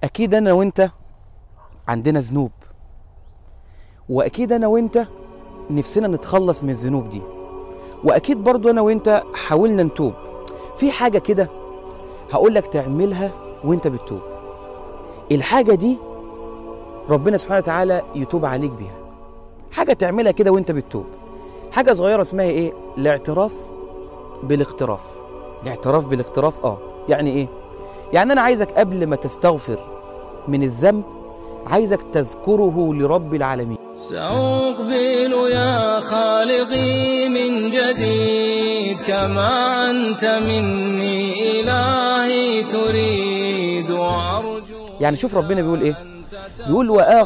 أكيد أنا وأنت عندنا ذنوب، وأكيد أنا وأنت نفسنا نتخلص من الذنوب دي، وأكيد برضو أنا وأنت حاولنا نتوب. في حاجة كده هقول لك تعملها وأنت بتتوب، الحاجة دي ربنا سبحانه وتعالى يتوب عليك بيها. حاجة تعملها كده وأنت بتتوب، حاجة صغيرة اسمها إيه؟ الاعتراف بالاقتراف. الاعتراف بالاقتراف يعني إيه؟ يعني أنا عايزك قبل ما تستغفر من الذنب عايزك تذكره لرب العالمين. سأقبل يا خالقي من جديد كما أنت مني إلهي تريد وأرجو. يعني شوف ربنا بيقول إيه؟ بيقول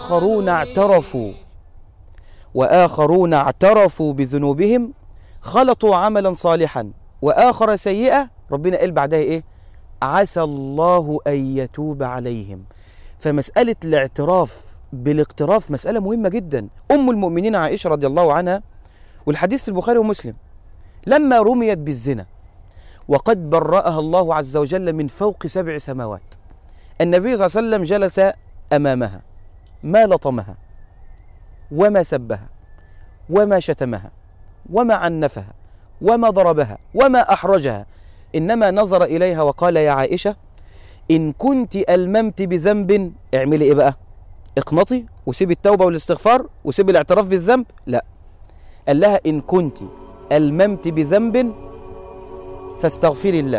وآخرون اعترفوا بذنوبهم خلطوا عملا صالحا وآخر سيئة. ربنا قال بعدها إيه؟ عسى الله أن يتوب عليهم. فمسألة الاعتراف بالاقتراف مسألة مهمة جدا. أم المؤمنين عائشة رضي الله عنها، والحديث في البخاري ومسلم، لما رميت بالزنا وقد برأها الله عز وجل من فوق 7 سماوات، النبي صلى الله عليه وسلم جلس أمامها، ما لطمها وما سبها وما شتمها وما عنفها وما ضربها وما أحرجها، إنما نظر إليها وقال: يا عائشة، إن كنت ألممت بذنب اعملي إيه بقى؟ اقنطي وسيب التوبة والاستغفار وسيب الاعتراف بالذنب؟ لا، قال لها: إن كنت ألممت بذنب فاستغفري الله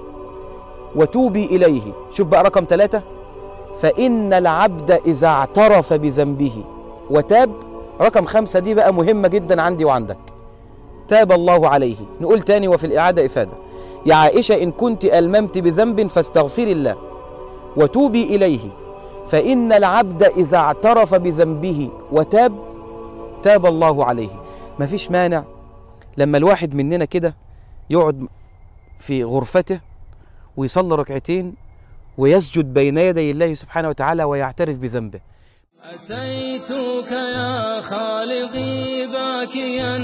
وتوبي إليه. شوف بقى رقم 3: فإن العبد إذا اعترف بذنبه وتاب. رقم 5 دي بقى مهمة جدا عندي وعندك: تاب الله عليه. نقول تاني وفي الإعادة إفادة: يا عائشة، إن كنت ألممت بذنب فاستغفري الله وتوبي إليه، فإن العبد إذا اعترف بذنبه وتاب تاب الله عليه. مفيش مانع لما الواحد مننا كده يقعد في غرفته ويصلي ركعتين ويسجد بين يدي الله سبحانه وتعالى ويعترف بذنبه. أتيتك يا خالقي باكيا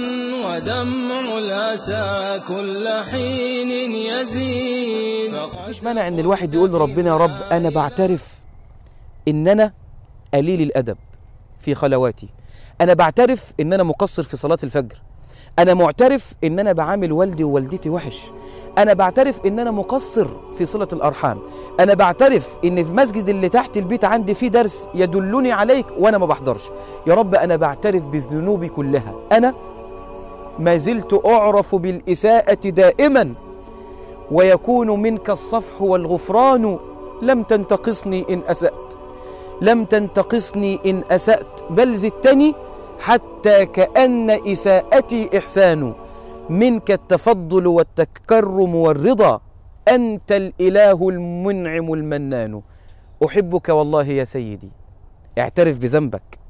ودمع الأسى كل حين يزيد. مفيش مانع ان الواحد يقول لربنا: يا رب، انا بعترف ان انا قليل الادب في خلواتي، انا بعترف ان انا مقصر في صلاة الفجر، انا معترف ان انا بعامل والدي ووالدتي وحش، انا بعترف ان انا مقصر في صلة الارحام، انا بعترف ان في مسجد اللي تحت البيت عندي فيه درس يدلني عليك وانا ما بحضرش. يا رب، انا بعترف بذنوبي كلها، انا ما زلت اعرف بالاساءة دائما، ويكون منك الصفح والغفران. لم تنتقصني ان اسأت، لم تنتقصني ان اسأت، بل زدتني حتى كأن إساءتي إحسان. منك التفضل والتكرم والرضا، أنت الإله المنعم المنان. أحبك والله يا سيدي. اعترف بذنبك.